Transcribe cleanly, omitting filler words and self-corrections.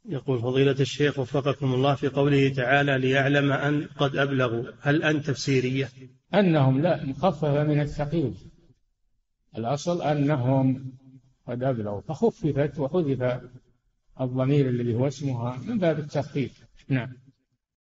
يقول فضيلة الشيخ وفقكم الله، في قوله تعالى ليعلم أن قد أبلغوا، هل أن تفسيرية؟ أنهم لا، مخففة من الثقيل، الأصل أنهم قد أبلغوا، فخففت وحذف الضمير الذي هو اسمها من باب التخفيف. نعم.